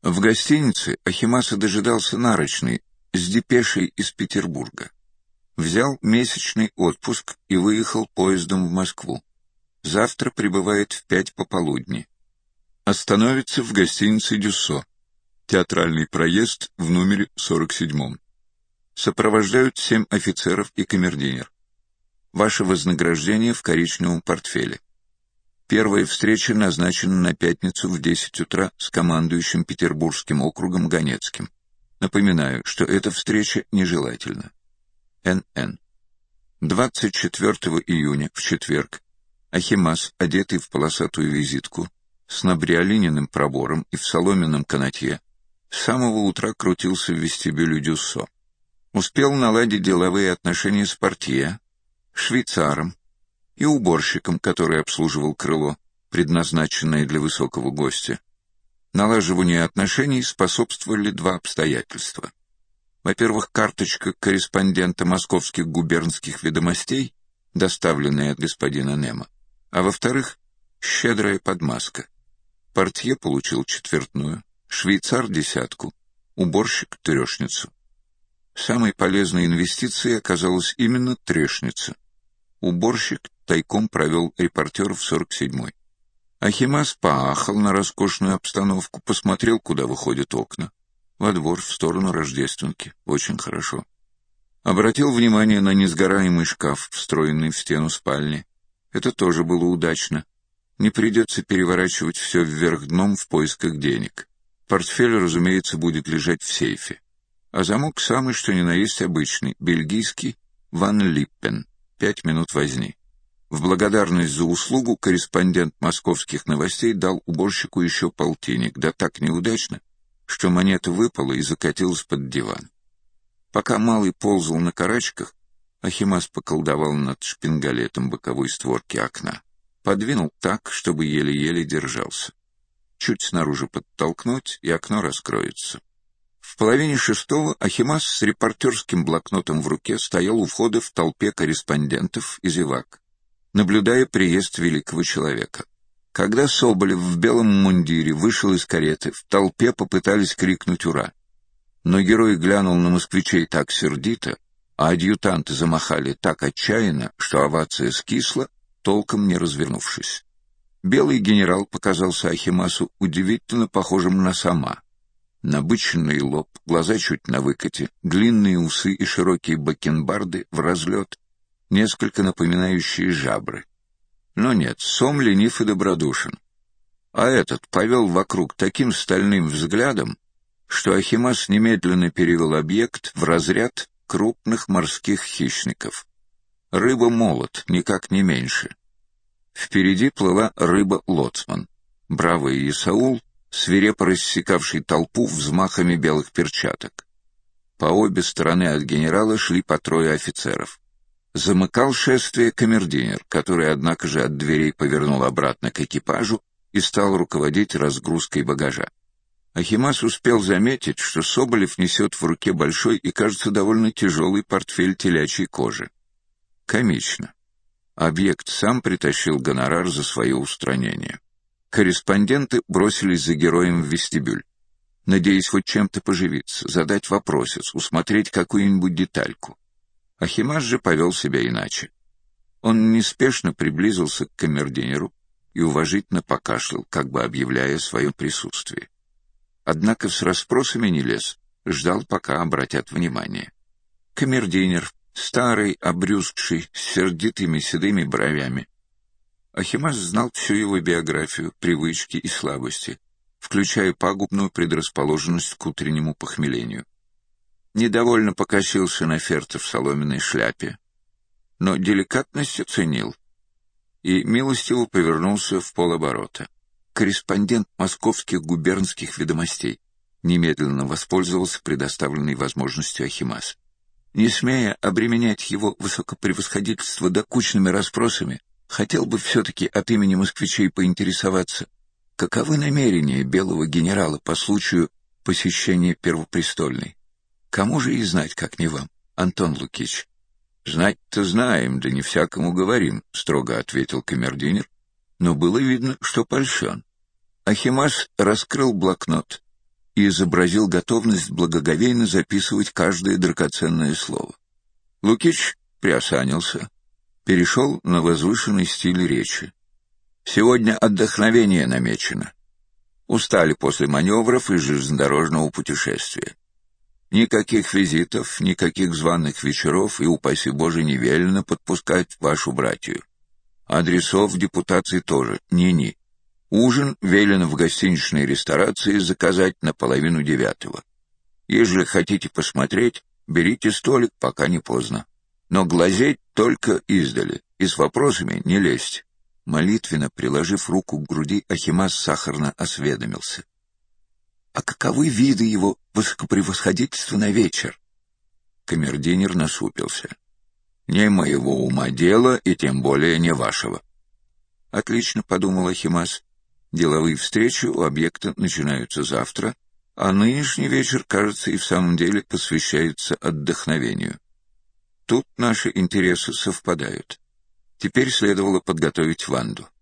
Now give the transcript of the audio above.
В гостинице Ахимаса дожидался нарочный с депешей из Петербурга. Взял месячный отпуск и выехал поездом в Москву. Завтра прибывает в 5 пополудни. Остановится в гостинице «Дюссо». Театральный проезд в номере 47. Сопровождают 7 офицеров и камердинер. Ваше вознаграждение в коричневом портфеле. Первая встреча назначена на пятницу в 10 утра с командующим Петербургским округом Ганецким. Напоминаю, что эта встреча нежелательна. Н.Н. 24 июня, в четверг, Ахимас, одетый в полосатую визитку, с набриолиненным пробором и в соломенном канатье, с самого утра крутился в вестибюле Дюссо. Успел наладить деловые отношения с портье, швейцаром и уборщиком, который обслуживал крыло, предназначенное для высокого гостя. Налаживанию отношений способствовали 2 обстоятельства. Во-первых, карточка корреспондента московских губернских ведомостей, доставленная от господина Немо, а во-вторых, щедрая подмазка. Портье получил четвертную, швейцар — 10, уборщик — 3. Самой полезной инвестицией оказалась именно 3. Уборщик тайком провел репортеров в 47-й. Ахимас поахал на роскошную обстановку, посмотрел, куда выходят окна. Во двор, в сторону Рождественки. Очень хорошо. Обратил внимание на несгораемый шкаф, встроенный в стену спальни. Это тоже было удачно. Не придется переворачивать все вверх дном в поисках денег. Портфель, разумеется, будет лежать в сейфе. А замок самый, что ни на есть обычный, бельгийский, Ван Липпен. 5 минут возни. В благодарность за услугу корреспондент московских новостей дал уборщику еще полтинник, да так неудачно, что монета выпала и закатилась под диван. Пока малый ползал на карачках, Ахимас поколдовал над шпингалетом боковой створки окна. Подвинул так, чтобы еле-еле держался. Чуть снаружи подтолкнуть, и окно раскроется. В половине 6 Ахимас с репортерским блокнотом в руке стоял у входа в толпе корреспондентов и зевак, наблюдая приезд великого человека. Когда Соболев в белом мундире вышел из кареты, в толпе попытались крикнуть «Ура!». Но герой глянул на москвичей так сердито, а адъютанты замахали так отчаянно, что овация скисла, толком не развернувшись. Белый генерал показался Ахимасу удивительно похожим на Сома. Набыченный лоб, глаза чуть на выкате, длинные усы и широкие бакенбарды в разлет, несколько напоминающие жабры. Но нет, Сом ленив и добродушен. А этот повел вокруг таким стальным взглядом, что Ахимас немедленно перевел объект в разряд крупных морских хищников. Рыба-молот, никак не меньше. Впереди плыла рыба-лоцман. Бравый Исаул, свирепо рассекавший толпу взмахами белых перчаток. По обе стороны от генерала шли по 3 офицеров. Замыкал шествие камердинер, который, однако же, от дверей повернул обратно к экипажу и стал руководить разгрузкой багажа. Ахимас успел заметить, что Соболев несет в руке большой и, кажется, довольно тяжелый портфель телячьей кожи. Комично. Объект сам притащил гонорар за свое устранение. Корреспонденты бросились за героем в вестибюль, надеясь хоть чем-то поживиться, задать вопросец, усмотреть какую-нибудь детальку. Ахимас же повел себя иначе. Он неспешно приблизился к камердинеру и уважительно покашлял, как бы объявляя свое присутствие. Однако с расспросами не лез, ждал, пока обратят внимание. Камердинер, старый, обрюзгший, с сердитыми седыми бровями. Ахимас знал всю его биографию, привычки и слабости, включая пагубную предрасположенность к утреннему похмелению. Недовольно покосился на Ферца в соломенной шляпе, но деликатность оценил и милостиво повернулся в полоборота. Корреспондент московских губернских ведомостей немедленно воспользовался предоставленной возможностью Ахимас. Не смея обременять его высокопревосходительство докучными расспросами, хотел бы все-таки от имени москвичей поинтересоваться, каковы намерения белого генерала по случаю посещения Первопрестольной. Кому же и знать, как не вам, Антон Лукич? — Знать-то знаем, да не всякому говорим, — строго ответил камердинер, но было видно, что польщен. Ахимас раскрыл блокнот и изобразил готовность благоговейно записывать каждое драгоценное слово. Лукич приосанился, перешел на возвышенный стиль речи. «Сегодня отдохновение намечено. Устали после маневров и железнодорожного путешествия. Никаких визитов, никаких званых вечеров и, упаси Боже, не велено подпускать вашу братью. Адресов депутации тоже, ни-ни. Ужин велено в гостиничной ресторации заказать на 8:30. Ежели хотите посмотреть, берите столик, пока не поздно. Но глазеть только издали, и с вопросами не лезть». Молитвенно приложив руку к груди, Ахимас сахарно осведомился: «А каковы виды его высокопревосходительства на вечер?» Камердинер насупился. «Не моего ума дело, и тем более не вашего». «Отлично», — подумал Ахимас. «Деловые встречи у объекта начинаются завтра, а нынешний вечер, кажется, и в самом деле посвящается отдохновению. Тут наши интересы совпадают. Теперь следовало подготовить Ванду.